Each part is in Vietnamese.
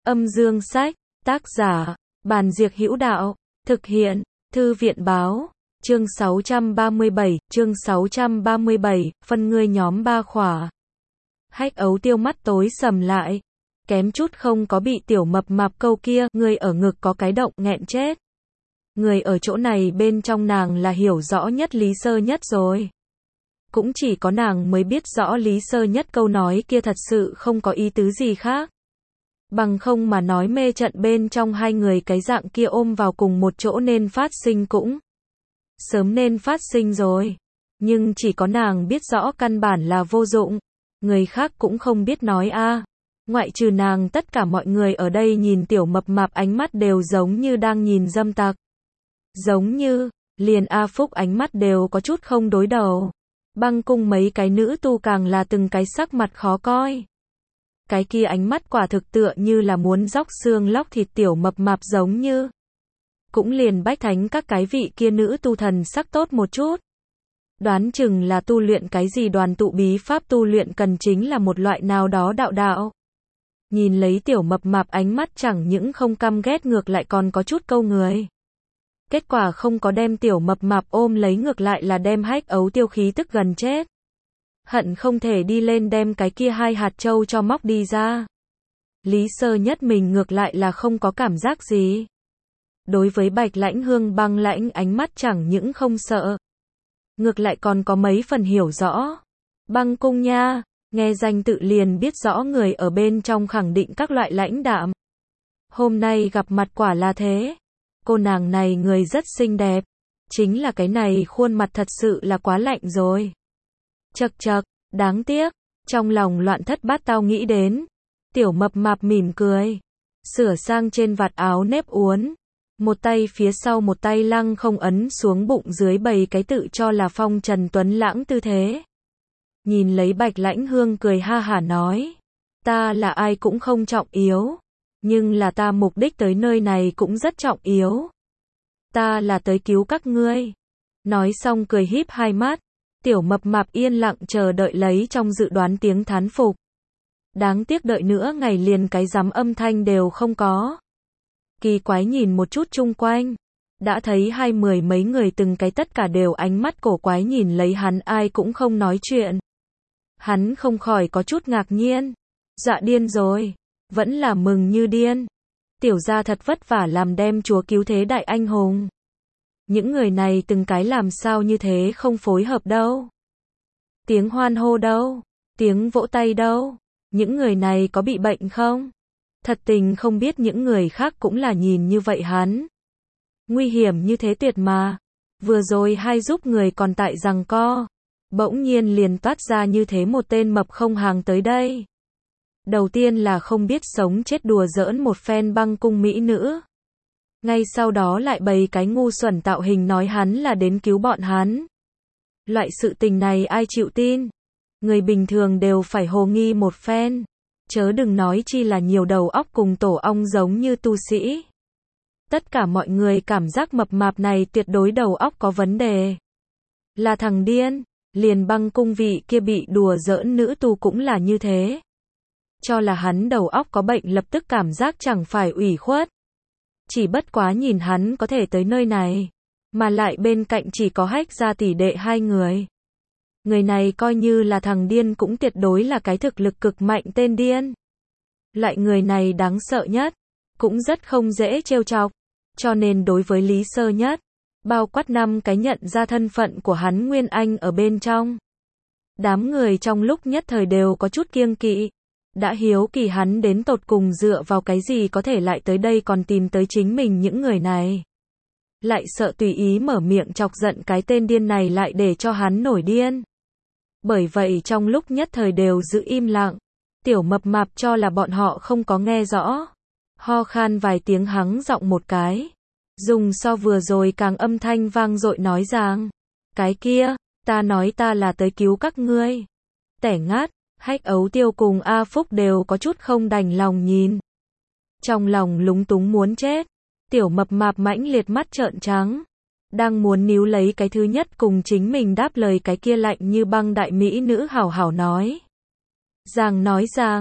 Âm dương sách, tác giả, Bàn Diệc Hữu Đạo, thực hiện, Thư viện báo, chương 637, phân ngươi nhóm ba khỏa. Hách Ấu Tiêu mắt tối sầm lại, kém chút không có bị tiểu mập mạp câu kia, ngươi ở ngực có cái động, nghẹn chết. Người ở chỗ này bên trong nàng là hiểu rõ nhất Lý Sơ Nhất rồi. Cũng chỉ có nàng mới biết rõ Lý Sơ Nhất câu nói kia thật sự không có ý tứ gì khác. Bằng không mà nói mê trận bên trong hai người cái dạng kia ôm vào cùng một chỗ nên phát sinh cũng sớm nên phát sinh rồi. Nhưng chỉ có nàng biết rõ căn bản là vô dụng. Người khác cũng không biết nói a. Ngoại trừ nàng, tất cả mọi người ở đây nhìn tiểu mập mạp ánh mắt đều giống như đang nhìn dâm tặc. Giống như, liền A Phúc ánh mắt đều có chút không đối đầu. Băng cung mấy cái nữ tu càng là từng cái sắc mặt khó coi. Cái kia ánh mắt quả thực tựa như là muốn róc xương lóc thịt tiểu mập mạp giống như. Cũng liền bách thánh các cái vị kia nữ tu thần sắc tốt một chút. Đoán chừng là tu luyện cái gì đoàn tụ bí pháp tu luyện cần chính là một loại nào đó đạo. Nhìn lấy tiểu mập mạp ánh mắt chẳng những không căm ghét ngược lại còn có chút câu người. Kết quả không có đem tiểu mập mạp ôm lấy ngược lại là đem Hách Ấu Tiêu khí tức gần chết. Hận không thể đi lên đem cái kia hai hạt châu cho móc đi ra. Lý Sơ Nhất mình ngược lại là không có cảm giác gì. Đối với Bạch Lãnh Hương băng lãnh ánh mắt chẳng những không sợ. Ngược lại còn có mấy phần hiểu rõ. Băng cung nha, nghe danh tự liền biết rõ người ở bên trong khẳng định các loại lãnh đạm. Hôm nay gặp mặt quả là thế. Cô nàng này người rất xinh đẹp. Chính là cái này khuôn mặt thật sự là quá lạnh rồi. Chậc chậc, đáng tiếc. Trong lòng loạn thất bát tao nghĩ đến. Tiểu mập mạp mỉm cười. Sửa sang trên vạt áo nếp uốn. Một tay phía sau một tay lăng không ấn xuống bụng dưới bày cái tự cho là phong trần tuấn lãng tư thế. Nhìn lấy Bạch Lãnh Hương cười ha hả nói. Ta là ai cũng không trọng yếu. Nhưng là ta mục đích tới nơi này cũng rất trọng yếu. Ta là tới cứu các ngươi. Nói xong cười híp hai mắt. Tiểu mập mạp yên lặng chờ đợi lấy trong dự đoán tiếng thán phục. Đáng tiếc đợi nữa ngày liền cái rắm âm thanh đều không có. Kỳ quái nhìn một chút chung quanh. Đã thấy hai mười mấy người từng cái tất cả đều ánh mắt cổ quái nhìn lấy hắn, ai cũng không nói chuyện. Hắn không khỏi có chút ngạc nhiên. Dạ điên rồi. Vẫn là mừng như điên. Tiểu gia thật vất vả làm đem chúa cứu thế đại anh hùng. Những người này từng cái làm sao như thế không phối hợp đâu. Tiếng hoan hô đâu. Tiếng vỗ tay đâu. Những người này có bị bệnh không? Thật tình không biết những người khác cũng là nhìn như vậy hắn. Nguy hiểm như thế tuyệt mà. Vừa rồi hai giúp người còn tại giằng co. Bỗng nhiên liền toát ra như thế một tên mập không hàng tới đây. Đầu tiên là không biết sống chết đùa giỡn một phen băng cung mỹ nữ. Ngay sau đó lại bày cái ngu xuẩn tạo hình nói hắn là đến cứu bọn hắn. Loại sự tình này ai chịu tin? Người bình thường đều phải hồ nghi một phen. Chớ đừng nói chi là nhiều đầu óc cùng tổ ong giống như tu sĩ. Tất cả mọi người cảm giác mập mạp này tuyệt đối đầu óc có vấn đề. Là thằng điên. Liền băng cung vị kia bị đùa giỡn nữ tu cũng là như thế. Cho là hắn đầu óc có bệnh lập tức cảm giác chẳng phải ủy khuất. Chỉ bất quá nhìn hắn có thể tới nơi này. Mà lại bên cạnh chỉ có Hách gia tỷ đệ hai người. Người này coi như là thằng điên cũng tuyệt đối là cái thực lực cực mạnh tên điên. Loại người này đáng sợ nhất. Cũng rất không dễ trêu chọc. Cho nên đối với Lý Sơ Nhất. Bao quát năm cái nhận ra thân phận của hắn Nguyên Anh ở bên trong. Đám người trong lúc nhất thời đều có chút kiêng kỵ. Đã hiếu kỳ hắn đến tột cùng dựa vào cái gì có thể lại tới đây còn tìm tới chính mình những người này. Lại sợ tùy ý mở miệng chọc giận cái tên điên này lại để cho hắn nổi điên. Bởi vậy trong lúc nhất thời đều giữ im lặng. Tiểu mập mạp cho là bọn họ không có nghe rõ. Ho khan vài tiếng hắng giọng một cái. Dùng so vừa rồi càng âm thanh vang dội nói rằng. Cái kia, ta nói ta là tới cứu các ngươi. Tẻ ngát. Hách Ấu Tiêu cùng A Phúc đều có chút không đành lòng nhìn. Trong lòng lúng túng muốn chết. Tiểu mập mạp mãnh liệt mắt trợn trắng. Đang muốn níu lấy cái thứ nhất cùng chính mình đáp lời cái kia lạnh như băng đại mỹ nữ hảo hảo nói. Nói rằng,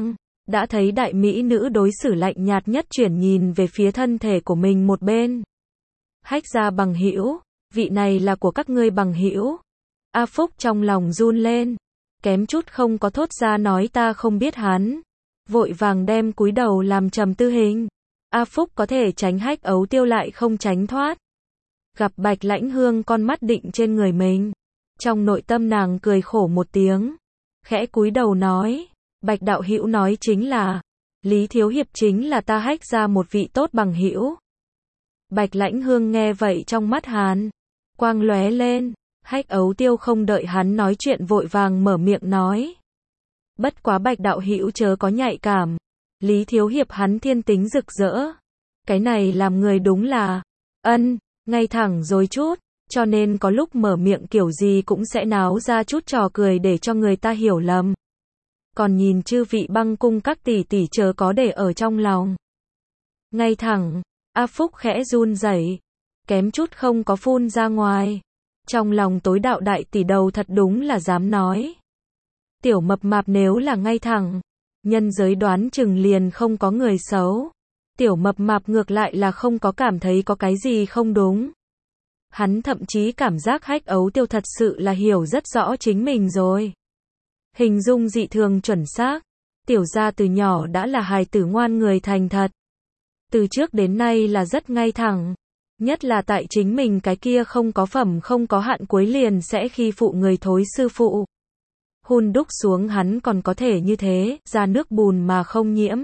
Đã thấy đại mỹ nữ đối xử lạnh nhạt nhất chuyển nhìn về phía thân thể của mình một bên. Hách gia bằng hữu, vị này là của các ngươi bằng hữu. A Phúc trong lòng run lên, kém chút không có thốt ra nói ta không biết hắn. Vội vàng đem cúi đầu làm trầm tư hình. A Phúc có thể tránh Hách Ấu Tiêu lại không tránh thoát. Gặp Bạch Lãnh Hương con mắt định trên người mình. Trong nội tâm nàng cười khổ một tiếng. Khẽ cúi đầu nói. Bạch đạo hữu nói chính là. Lý Thiếu Hiệp chính là ta Hách ra một vị tốt bằng hữu. Bạch Lãnh Hương nghe vậy trong mắt hắn. Quang lóe lên. Hách Ấu Tiêu không đợi hắn nói chuyện vội vàng mở miệng nói. Bất quá Bạch đạo hữu chớ có nhạy cảm. Lý Thiếu Hiệp hắn thiên tính rực rỡ. Cái này làm người đúng là. Ngay thẳng rồi chút. Cho nên có lúc mở miệng kiểu gì cũng sẽ náo ra chút trò cười để cho người ta hiểu lầm. Còn nhìn chư vị Băng cung các tỷ tỷ chớ có để ở trong lòng. Ngay thẳng. A Phúc khẽ run rẩy, kém chút không có phun ra ngoài. Trong lòng tối đạo đại tỷ đầu thật đúng là dám nói. Tiểu mập mạp nếu là ngay thẳng, nhân giới đoán chừng liền không có người xấu. Tiểu mập mạp ngược lại là không có cảm thấy có cái gì không đúng. Hắn thậm chí cảm giác Hách Ấu Tiêu thật sự là hiểu rất rõ chính mình rồi. Hình dung dị thường chuẩn xác. Tiểu gia từ nhỏ đã là hài tử ngoan người thành thật. Từ trước đến nay là rất ngay thẳng. Nhất là tại chính mình cái kia không có phẩm không có hạn cuối liền sẽ khi phụ người thối sư phụ. Hun đúc xuống hắn còn có thể như thế, ra nước bùn mà không nhiễm.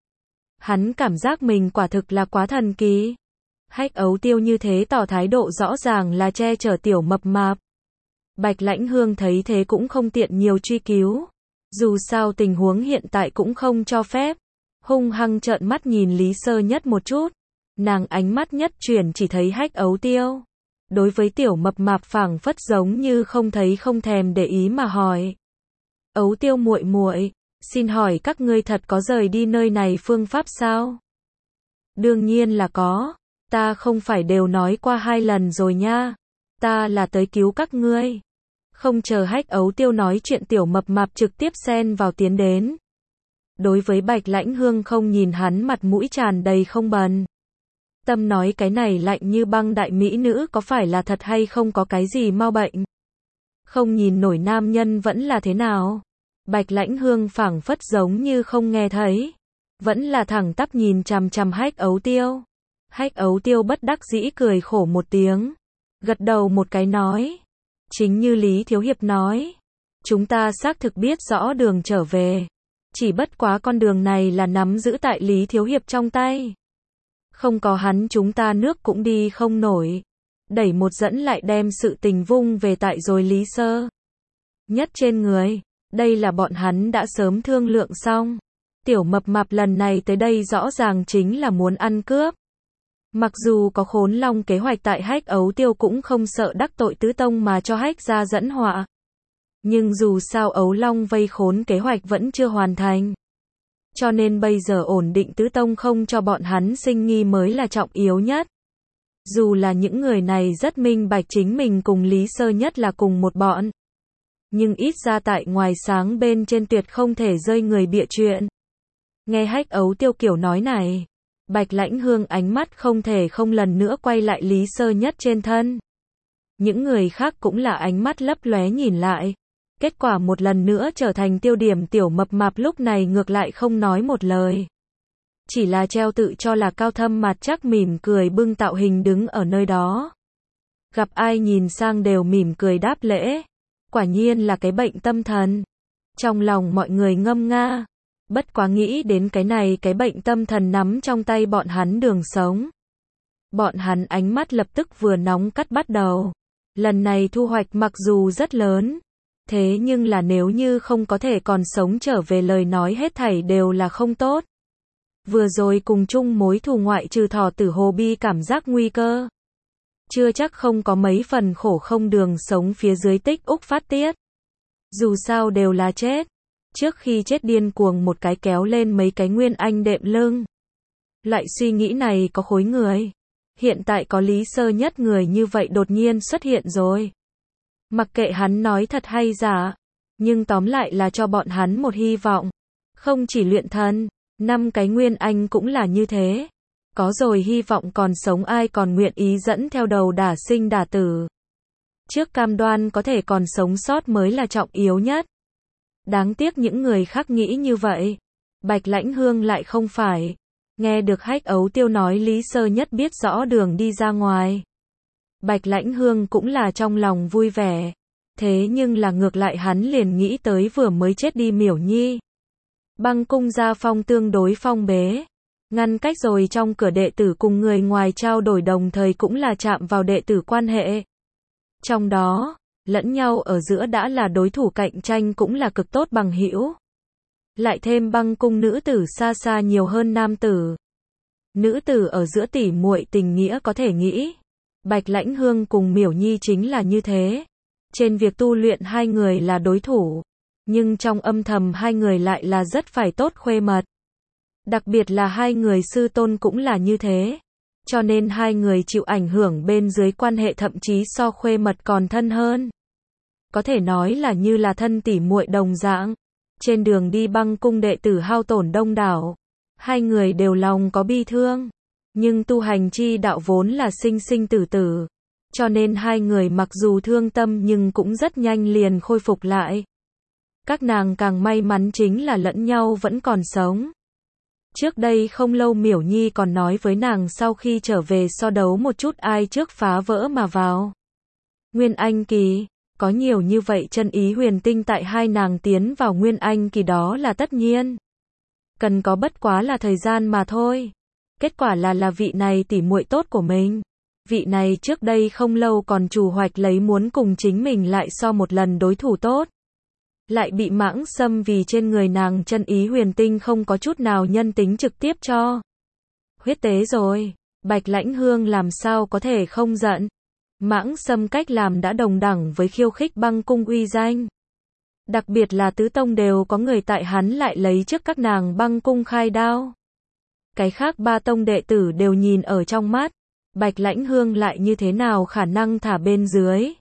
Hắn cảm giác mình quả thực là quá thần kỳ. Hách Ấu Tiêu như thế tỏ thái độ rõ ràng là che chở tiểu mập mạp. Bạch Lãnh Hương thấy thế cũng không tiện nhiều truy cứu. Dù sao tình huống hiện tại cũng không cho phép. Hung hăng trợn mắt nhìn Lý Sơ Nhất một chút. Nàng ánh mắt nhất chuyển chỉ thấy Hách Ấu Tiêu. Đối với tiểu mập mạp phảng phất giống như không thấy không thèm để ý mà hỏi. Ấu Tiêu muội muội, xin hỏi các ngươi thật có rời đi nơi này phương pháp sao? Đương nhiên là có. Ta không phải đều nói qua 2 lần rồi nha. Ta là tới cứu các ngươi. Không chờ Hách Ấu Tiêu nói chuyện tiểu mập mạp trực tiếp xen vào tiến đến. Đối với Bạch Lãnh Hương không nhìn hắn mặt mũi tràn đầy không bần. Tâm nói cái này lạnh như băng đại mỹ nữ có phải là thật hay không có cái gì mau bệnh. Không nhìn nổi nam nhân vẫn là thế nào. Bạch Lãnh Hương phảng phất giống như không nghe thấy. Vẫn là thẳng tắp nhìn chằm chằm Hách Ấu Tiêu. Hách Ấu Tiêu bất đắc dĩ cười khổ một tiếng. Gật đầu một cái nói. Chính như Lý Thiếu Hiệp nói. Chúng ta xác thực biết rõ đường trở về. Chỉ bất quá con đường này là nắm giữ tại Lý Thiếu Hiệp trong tay. Không có hắn chúng ta nước cũng đi không nổi. Đẩy một dẫn lại đem sự tình vung về tại rồi Lý Sơ Nhất trên người. Đây là bọn hắn đã sớm thương lượng xong. Tiểu mập mạp lần này tới đây rõ ràng chính là muốn ăn cướp. Mặc dù có Khốn Long kế hoạch tại Hách Ấu Tiêu cũng không sợ đắc tội tứ tông mà cho Hách gia dẫn họa. Nhưng dù sao Ấu Long vây khốn kế hoạch vẫn chưa hoàn thành. Cho nên bây giờ ổn định tứ tông không cho bọn hắn sinh nghi mới là trọng yếu nhất. Dù là những người này rất minh bạch chính mình cùng Lý Sơ Nhất là cùng một bọn. Nhưng ít ra tại ngoài sáng bên trên tuyệt không thể rơi người bịa chuyện. Nghe Hách Ấu Tiêu kiểu nói này. Bạch Lãnh Hương ánh mắt không thể không lần nữa quay lại Lý Sơ Nhất trên thân. Những người khác cũng là ánh mắt lấp lóe nhìn lại. Kết quả một lần nữa trở thành tiêu điểm tiểu mập mạp lúc này ngược lại không nói một lời. Chỉ là treo tự cho là cao thâm mặt chắc mỉm cười bưng tạo hình đứng ở nơi đó. Gặp ai nhìn sang đều mỉm cười đáp lễ. Quả nhiên là cái bệnh tâm thần. Trong lòng mọi người ngâm nga. Bất quá nghĩ đến cái này cái bệnh tâm thần nắm trong tay bọn hắn đường sống. Bọn hắn ánh mắt lập tức vừa nóng cắt bắt đầu. Lần này thu hoạch mặc dù rất lớn. Thế nhưng là nếu như không có thể còn sống trở về lời nói hết thảy đều là không tốt. Vừa rồi cùng chung mối thù ngoại trừ Thỏ Tử Hồ Bi cảm giác nguy cơ. Chưa chắc không có mấy phần khổ không đường sống phía dưới tích úc phát tiết. Dù sao đều là chết. Trước khi chết điên cuồng một cái kéo lên mấy cái nguyên anh đệm lưng. Loại suy nghĩ này có khối người. Hiện tại có Lý Sơ Nhất người như vậy đột nhiên xuất hiện rồi. Mặc kệ hắn nói thật hay giả. Nhưng tóm lại là cho bọn hắn một hy vọng. Không chỉ luyện thần, 5 cái nguyên anh cũng là như thế. Có rồi hy vọng còn sống ai còn nguyện ý dẫn theo đầu đả sinh đả tử. Trước cam đoan có thể còn sống sót mới là trọng yếu nhất. Đáng tiếc những người khác nghĩ như vậy. Bạch Lãnh Hương lại không phải. Nghe được Hách Ấu Tiêu nói Lý Sơ Nhất biết rõ đường đi ra ngoài. Bạch Lãnh Hương cũng là trong lòng vui vẻ. Thế nhưng là ngược lại hắn liền nghĩ tới vừa mới chết đi Miểu Nhi. Băng cung gia phong tương đối phong bế. Ngăn cách rồi trong cửa đệ tử cùng người ngoài trao đổi đồng thời cũng là chạm vào đệ tử quan hệ. Trong đó, lẫn nhau ở giữa đã là đối thủ cạnh tranh cũng là cực tốt bằng hữu. Lại thêm băng cung nữ tử xa xa nhiều hơn nam tử. Nữ tử ở giữa tỉ muội tình nghĩa có thể nghĩ. Bạch Lãnh Hương cùng Miểu Nhi chính là như thế. Trên việc tu luyện hai người là đối thủ. Nhưng trong âm thầm hai người lại là rất phải tốt khuê mật. Đặc biệt là hai người sư tôn cũng là như thế. Cho nên hai người chịu ảnh hưởng bên dưới quan hệ thậm chí so khuê mật còn thân hơn. Có thể nói là như là thân tỉ muội đồng dạng. Trên đường đi băng cung đệ tử hao tổn đông đảo. Hai người đều lòng có bi thương. Nhưng tu hành chi đạo vốn là sinh sinh tử tử. Cho nên hai người mặc dù thương tâm nhưng cũng rất nhanh liền khôi phục lại. Các nàng càng may mắn chính là lẫn nhau vẫn còn sống. Trước đây không lâu Miểu Nhi còn nói với nàng sau khi trở về so đấu một chút ai trước phá vỡ mà vào. Nguyên Anh kỳ, có nhiều như vậy chân ý huyền tinh tại hai nàng tiến vào Nguyên Anh kỳ đó là tất nhiên. Cần có bất quá là thời gian mà thôi. Kết quả là vị này tỉ muội tốt của mình. Vị này trước đây không lâu còn chủ hoạch lấy muốn cùng chính mình lại so một lần đối thủ tốt. Lại bị Mãng Sâm vì trên người nàng chân ý huyền tinh không có chút nào nhân tính trực tiếp cho. Huyết tế rồi, Bạch Lãnh Hương làm sao có thể không giận. Mãng Sâm cách làm đã đồng đẳng với khiêu khích băng cung uy danh. Đặc biệt là tứ tông đều có người tại hắn lại lấy trước các nàng băng cung khai đao. Cái khác ba tông đệ tử đều nhìn ở trong mắt. Bạch Lãnh Hương lại như thế nào khả năng thả bên dưới.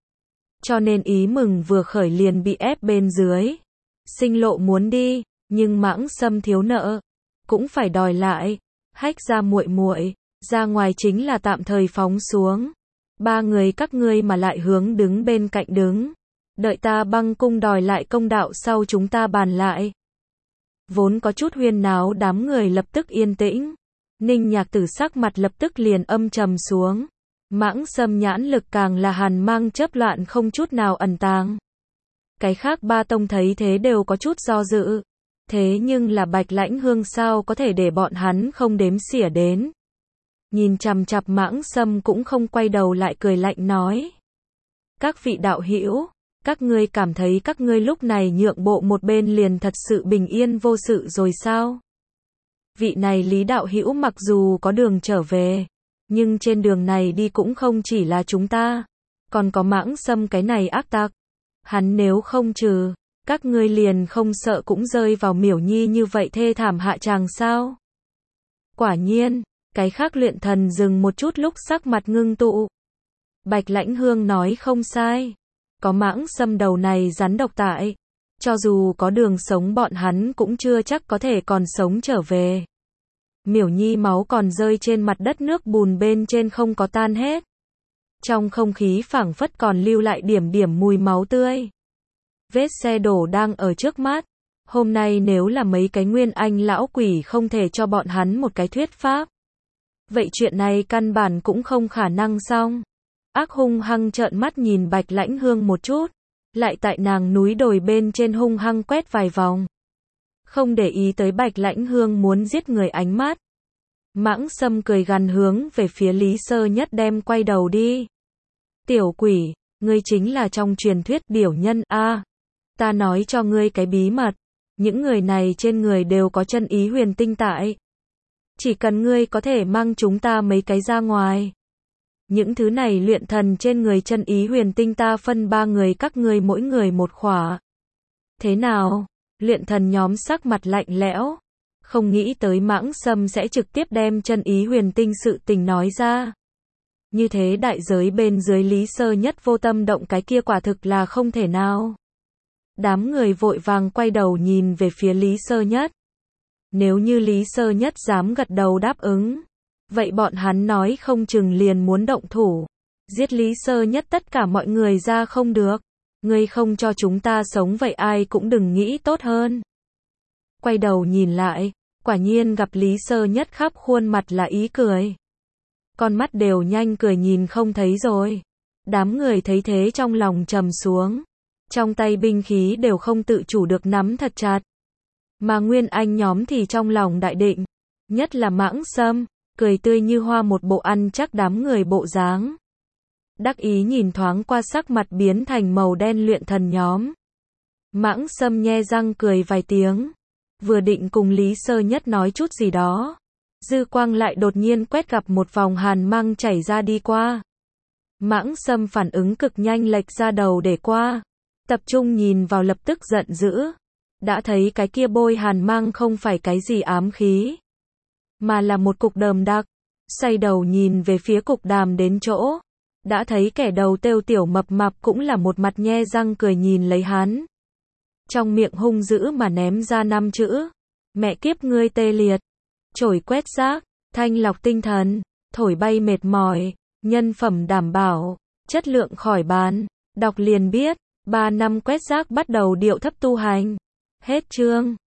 Cho nên ý mừng vừa khởi liền bị ép bên dưới. Sinh lộ muốn đi, nhưng Mãng Sâm thiếu nợ, cũng phải đòi lại. Hách ra muội muội, ra ngoài chính là tạm thời phóng xuống. Ba người các ngươi mà lại hướng đứng bên cạnh đứng. Đợi ta băng cung đòi lại công đạo sau chúng ta bàn lại. Vốn có chút huyên náo đám người lập tức yên tĩnh. Ninh Nhạc Tử sắc mặt lập tức liền âm trầm xuống. Mãng Sâm nhãn lực càng là hàn mang chớp loạn không chút nào ẩn tàng. Cái khác ba tông thấy thế đều có chút do dự. Thế nhưng là Bạch Lãnh Hương sao có thể để bọn hắn không đếm xỉa đến. Nhìn chằm chằm Mãng Sâm cũng không quay đầu lại cười lạnh nói. Các vị đạo hữu, các ngươi cảm thấy các ngươi lúc này nhượng bộ một bên liền thật sự bình yên vô sự rồi sao? Vị này Lý đạo hữu mặc dù có đường trở về, nhưng trên đường này đi cũng không chỉ là chúng ta, còn có Mãng Sâm cái này ác tặc. Hắn nếu không trừ, các ngươi liền không sợ cũng rơi vào Miểu Nhi như vậy thê thảm hạ tràng sao? Quả nhiên, cái khác luyện thần dừng một chút lúc sắc mặt ngưng tụ. Bạch Lãnh Hương nói không sai, có Mãng Sâm đầu này rắn độc tại, cho dù có đường sống bọn hắn cũng chưa chắc có thể còn sống trở về. Miểu Nhi máu còn rơi trên mặt đất nước bùn bên trên không có tan hết. Trong không khí phảng phất còn lưu lại điểm điểm mùi máu tươi. Vết xe đổ đang ở trước mắt. Hôm nay nếu là mấy cái nguyên anh lão quỷ không thể cho bọn hắn một cái thuyết pháp. Vậy chuyện này căn bản cũng không khả năng xong. Ác hung hăng trợn mắt nhìn Bạch Lãnh Hương một chút. Lại tại nàng núi đồi bên trên hung hăng quét vài vòng. Không để ý tới Bạch Lãnh Hương muốn giết người ánh mắt. Mãng Sâm cười gằn hướng về phía Lý Sơ Nhất đem quay đầu đi. Tiểu quỷ, ngươi chính là trong truyền thuyết điểu nhân a. Ta nói cho ngươi cái bí mật. Những người này trên người đều có chân ý huyền tinh tại. Chỉ cần ngươi có thể mang chúng ta mấy cái ra ngoài. Những thứ này luyện thần trên người chân ý huyền tinh ta phân 3 người các ngươi mỗi người một khỏa. Thế nào? Luyện thần nhóm sắc mặt lạnh lẽo. Không nghĩ tới Mãng Sâm sẽ trực tiếp đem chân ý huyền tinh sự tình nói ra. Như thế đại giới bên dưới Lý Sơ Nhất vô tâm động cái kia quả thực là không thể nào. Đám người vội vàng quay đầu nhìn về phía Lý Sơ Nhất. Nếu như Lý Sơ Nhất dám gật đầu đáp ứng, vậy bọn hắn nói không chừng liền muốn động thủ. Giết Lý Sơ Nhất tất cả mọi người ra không được. Ngươi không cho chúng ta sống vậy ai cũng đừng nghĩ tốt hơn. Quay đầu nhìn lại, quả nhiên gặp Lý Sơ Nhất khắp khuôn mặt là ý cười. Con mắt đều nhanh cười nhìn không thấy rồi. Đám người thấy thế trong lòng trầm xuống. Trong tay binh khí đều không tự chủ được nắm thật chặt. Mà Nguyên Anh nhóm thì trong lòng đại định. Nhất là Mãng Sâm, cười tươi như hoa một bộ ăn chắc đám người bộ dáng. Đắc ý nhìn thoáng qua sắc mặt biến thành màu đen luyện thần nhóm. Mãng Sâm nhe răng cười vài tiếng. Vừa định cùng Lý Sơ Nhất nói chút gì đó. Dư quang lại đột nhiên quét gặp một vòng hàn mang chảy ra đi qua. Mãng Sâm phản ứng cực nhanh lệch ra đầu để qua. Tập trung nhìn vào lập tức giận dữ. Đã thấy cái kia bôi hàn mang không phải cái gì ám khí. Mà là một cục đờm đặc. Xoay đầu nhìn về phía cục đàm đến chỗ. Đã thấy kẻ đầu têu tiểu mập mạp cũng là một mặt nhe răng cười nhìn lấy hắn. Trong miệng hung dữ mà ném ra 5 chữ. Mẹ kiếp ngươi tê liệt. Chổi quét rác, thanh lọc tinh thần, thổi bay mệt mỏi, nhân phẩm đảm bảo, chất lượng khỏi bàn. Đọc liền biết, 3 năm quét rác bắt đầu điệu thấp tu hành. Hết chương.